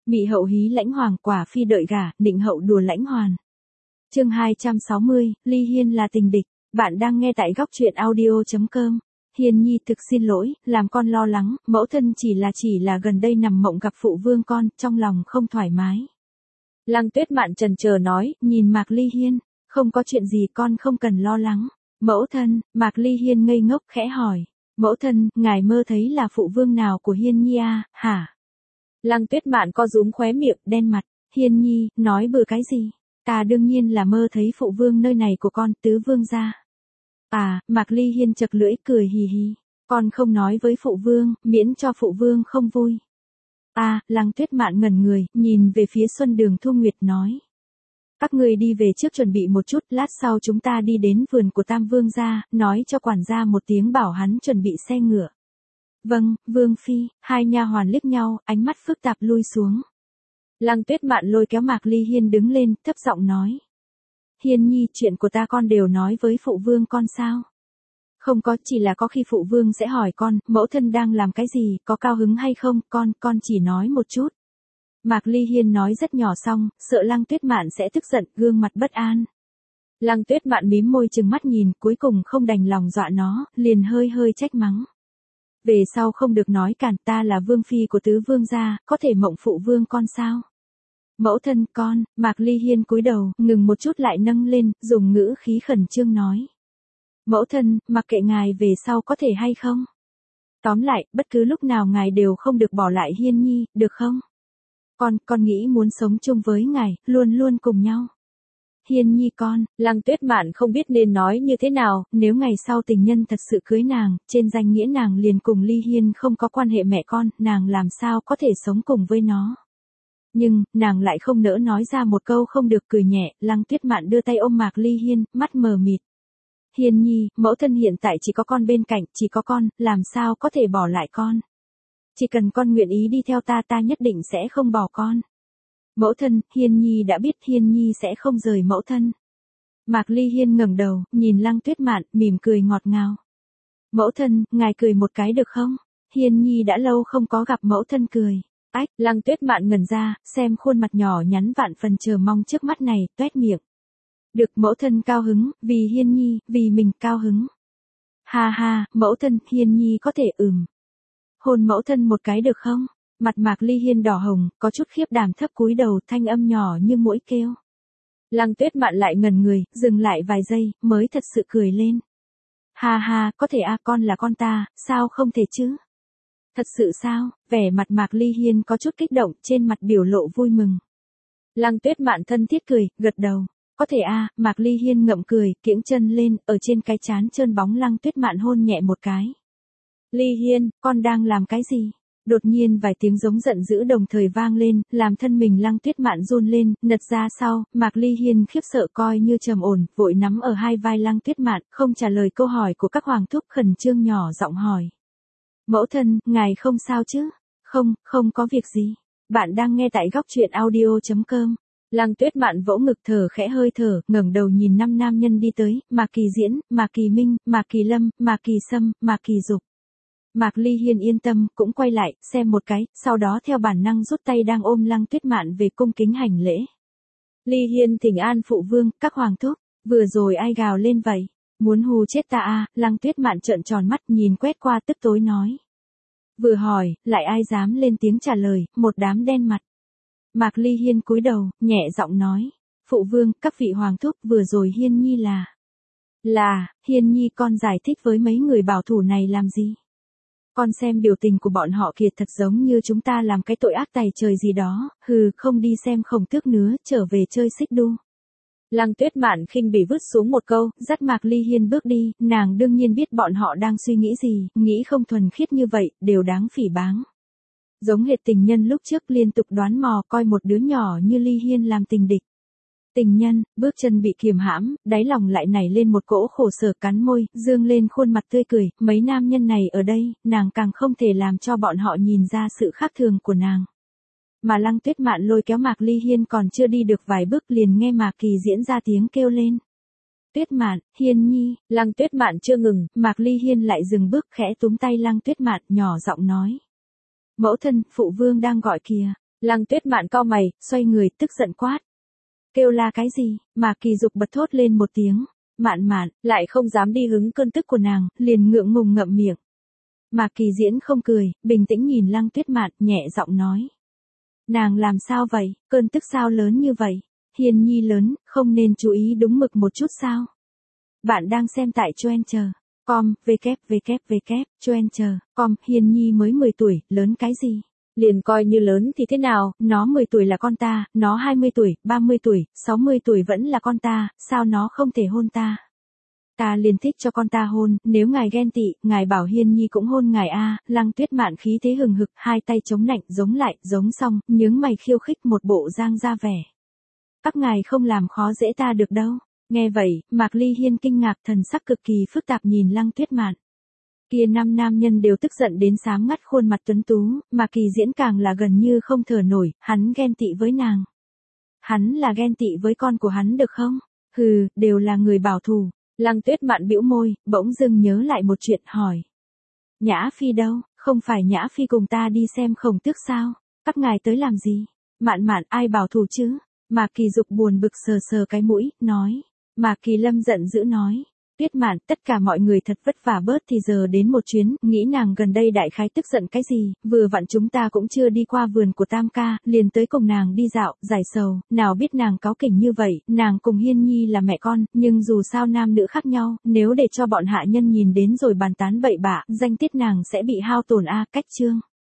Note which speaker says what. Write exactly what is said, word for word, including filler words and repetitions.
Speaker 1: Mị hậu hí lãnh hoàng, quả phi đợi gả, định hậu đùa lãnh hoàn. Chương hai trăm sáu mươi, Ly Hiên là tình địch. Bạn đang nghe tại góc truyện audio chấm com. Hiên nhi thực xin lỗi, làm con lo lắng, mẫu thân chỉ là chỉ là gần đây nằm mộng gặp phụ vương con, trong lòng không thoải mái. Lăng Tuyết Mạn chần chờ nói, nhìn Mạc Ly Hiên, không có chuyện gì con không cần lo lắng. Mẫu thân, Mạc Ly Hiên ngây ngốc khẽ hỏi, mẫu thân, ngài mơ thấy là phụ vương nào của Hiên nhi à, hả? Lăng Tuyết Mạn co rúm khóe miệng, đen mặt, Hiên nhi, nói bừa cái gì? Ta đương nhiên là mơ thấy phụ vương nơi này của con, tứ vương gia. À, Mạc Ly Hiên chật lưỡi cười hì hì, con không nói với phụ vương, miễn cho phụ vương không vui. À, Lăng Tuyết Mạn ngẩn người, nhìn về phía Xuân Đường Thu Nguyệt nói. Các người đi về trước chuẩn bị một chút, lát sau chúng ta đi đến vườn của Tam Vương gia, nói cho quản gia một tiếng bảo hắn chuẩn bị xe ngựa. Vâng, Vương Phi, hai nha hoàn liếc nhau, ánh mắt phức tạp lui xuống. Lăng Tuyết Mạn lôi kéo Mạc Ly Hiên đứng lên, thấp giọng nói. Hiên nhi, chuyện của ta con đều nói với phụ vương con sao? Không có, chỉ là có khi phụ vương sẽ hỏi con, mẫu thân đang làm cái gì, có cao hứng hay không, con, con chỉ nói một chút. Mạc Ly Hiên nói rất nhỏ xong, sợ Lăng Tuyết Mạn sẽ tức giận, gương mặt bất an. Lăng Tuyết Mạn mím môi trừng mắt nhìn, cuối cùng không đành lòng dọa nó, liền hơi hơi trách mắng. Về sau không được nói cản, ta là vương phi của tứ vương gia, có thể mộng phụ vương con sao? Mẫu thân con, Mạc Ly Hiên cúi đầu, ngừng một chút lại nâng lên, dùng ngữ khí khẩn trương nói. Mẫu thân, mặc kệ ngài về sau có thể hay không? Tóm lại, bất cứ lúc nào ngài đều không được bỏ lại Hiên nhi, được không? Con, con nghĩ muốn sống chung với ngài, luôn luôn cùng nhau. Hiên nhi con, Lăng Tuyết Mạn không biết nên nói như thế nào, nếu ngày sau tình nhân thật sự cưới nàng, trên danh nghĩa nàng liền cùng Ly Hiên không có quan hệ mẹ con, nàng làm sao có thể sống cùng với nó. Nhưng, nàng lại không nỡ nói ra một câu không được, cười nhẹ, Lăng Tuyết Mạn đưa tay ôm Mạc Ly Hiên, mắt mờ mịt. Hiên nhi, mẫu thân hiện tại chỉ có con bên cạnh, chỉ có con, làm sao có thể bỏ lại con. Chỉ cần con nguyện ý đi theo ta, ta nhất định sẽ không bỏ con. Mẫu thân, Hiên nhi đã biết, Hiên nhi sẽ không rời mẫu thân. Mạc Ly Hiên ngẩng đầu, nhìn Lăng Tuyết Mạn, mỉm cười ngọt ngào. Mẫu thân, ngài cười một cái được không? Hiên nhi đã lâu không có gặp mẫu thân cười. Ách, Lăng Tuyết Mạn ngẩn ra, xem khuôn mặt nhỏ nhắn vạn phần chờ mong trước mắt này, toét miệng. Được, mẫu thân cao hứng, vì Hiên nhi, vì mình cao hứng. Ha ha, mẫu thân, Hiên nhi có thể ừm. Hôn mẫu thân một cái được không? Mặt Mạc Ly Hiên đỏ hồng, có chút khiếp đảm thấp cúi đầu, thanh âm nhỏ như muỗi kêu. Lăng Tuyết Mạn lại ngẩn người, dừng lại vài giây, mới thật sự cười lên. Ha ha, có thể à, con là con ta, sao không thể chứ? Thật sự sao? Vẻ mặt Mạc Ly Hiên có chút kích động, trên mặt biểu lộ vui mừng. Lăng Tuyết Mạn thân thiết cười, gật đầu. Có thể à, Mạc Ly Hiên ngậm cười, kiễng chân lên, ở trên cái trán trơn bóng Lăng Tuyết Mạn hôn nhẹ một cái. Ly Hiên, con đang làm cái gì? Đột nhiên vài tiếng giống giận dữ đồng thời vang lên, làm thân mình Lăng Tuyết Mạn run lên, nật ra sau, Mạc Ly Hiên khiếp sợ coi như trầm ổn, vội nắm ở hai vai Lăng Tuyết Mạn, không trả lời câu hỏi của các hoàng thúc, khẩn trương nhỏ giọng hỏi. Mẫu thân, ngài không sao chứ? Không, không có việc gì. Bạn đang nghe tại góc truyện audio chấm com. Lăng Tuyết Mạn vỗ ngực thở khẽ hơi thở, ngẩng đầu nhìn năm nam nhân đi tới, Mạc Kỳ Diễn, Mạc Kỳ Minh, Mạc Kỳ Lâm, Mạc Kỳ Sâm, Mạc Kỳ Dục. Mạc Ly Hiên yên tâm, cũng quay lại, xem một cái, sau đó theo bản năng rút tay đang ôm Lăng Tuyết Mạn về cung kính hành lễ. Ly Hiên thỉnh an phụ vương, các hoàng thúc, vừa rồi ai gào lên vậy? Muốn hù chết ta à? Lăng Tuyết Mạn trợn tròn mắt nhìn quét qua tức tối nói. Vừa hỏi, lại ai dám lên tiếng trả lời, một đám đen mặt. Mạc Ly Hiên cúi đầu, nhẹ giọng nói. Phụ vương, các vị hoàng thúc, vừa rồi Hiên nhi là... Là, Hiên nhi con giải thích với mấy người bảo thủ này làm gì? Con xem biểu tình của bọn họ kìa, thật giống như chúng ta làm cái tội ác tày trời gì đó, hừ, không đi xem Khổng Tước nữa, trở về chơi xích đu. Lăng Tuyết Mạn khinh bỉ vứt xuống một câu, dắt Mạc Ly Hiên bước đi, nàng đương nhiên biết bọn họ đang suy nghĩ gì, nghĩ không thuần khiết như vậy, đều đáng phỉ báng. Giống hệt tình nhân lúc trước liên tục đoán mò coi một đứa nhỏ như Ly Hiên làm tình địch. Tình nhân, bước chân bị kiềm hãm, đáy lòng lại nảy lên một cỗ khổ sở, cắn môi, dương lên khuôn mặt tươi cười, mấy nam nhân này ở đây, nàng càng không thể làm cho bọn họ nhìn ra sự khác thường của nàng. Mà Lăng Tuyết Mạn lôi kéo Mạc Ly Hiên còn chưa đi được vài bước liền nghe Mạc Kỳ Diễn ra tiếng kêu lên. Tuyết Mạn, Hiên nhi, Lăng Tuyết Mạn chưa ngừng, Mạc Ly Hiên lại dừng bước khẽ túm tay Lăng Tuyết Mạn nhỏ giọng nói. Mẫu thân, phụ vương đang gọi kìa. Lăng Tuyết Mạn cau mày, xoay người, tức giận quát. Kêu la cái gì? Mạc Kỳ Dục bật thốt lên một tiếng. Mạn Mạn, lại không dám đi hứng cơn tức của nàng, liền ngượng ngùng ngậm miệng. Mạc Kỳ Diễn không cười, bình tĩnh nhìn Lăng Tuyết Mạn, nhẹ giọng nói. Nàng làm sao vậy, cơn tức sao lớn như vậy? Hiên nhi lớn, không nên chú ý đúng mực một chút sao? Bạn đang xem tại Choenter. Com, www, Choenter, com, Hiên nhi mới mười tuổi, lớn cái gì? Liền coi như lớn thì thế nào, nó mười tuổi là con ta, nó hai mươi tuổi, ba mươi tuổi, sáu mươi tuổi vẫn là con ta, sao nó không thể hôn ta? Ta liền thích cho con ta hôn, nếu ngài ghen tị, ngài bảo Hiên nhi cũng hôn ngài a. Lăng Tuyết Mạn khí thế hừng hực, hai tay chống nạnh, giống lại, giống xong, nhướng mày khiêu khích một bộ giang ra vẻ. Các ngài không làm khó dễ ta được đâu. Nghe vậy, Mạc Ly Hiên kinh ngạc, thần sắc cực kỳ phức tạp nhìn Lăng Tuyết Mạn. Kia năm nam nhân đều tức giận đến xám ngắt khuôn mặt tuấn tú, mà Kỳ Diễn càng là gần như không thở nổi, hắn ghen tị với nàng. Hắn là ghen tị với con của hắn được không? Hừ, đều là người bảo thủ. Lăng Tuyết Mạn bĩu môi, bỗng dưng nhớ lại một chuyện hỏi. Nhã Phi đâu, không phải Nhã Phi cùng ta đi xem Khổng Tước sao? Các ngài tới làm gì? Mạn Mạn, ai bảo thủ chứ? Mạc Kỳ Dục buồn bực sờ sờ cái mũi, nói. Mạc Kỳ Lâm giận dữ nói. Tuyết Mạn, tất cả mọi người thật vất vả bớt thì giờ đến một chuyến, nghĩ nàng gần đây đại khái tức giận cái gì, vừa vặn chúng ta cũng chưa đi qua vườn của Tam ca, liền tới cùng nàng đi dạo, giải sầu, nào biết nàng cáu kỉnh như vậy, nàng cùng Hiên nhi là mẹ con, nhưng dù sao nam nữ khác nhau, nếu để cho bọn hạ nhân nhìn đến rồi bàn tán bậy bạ, danh tiết nàng sẽ bị hao tổn a, cách chương.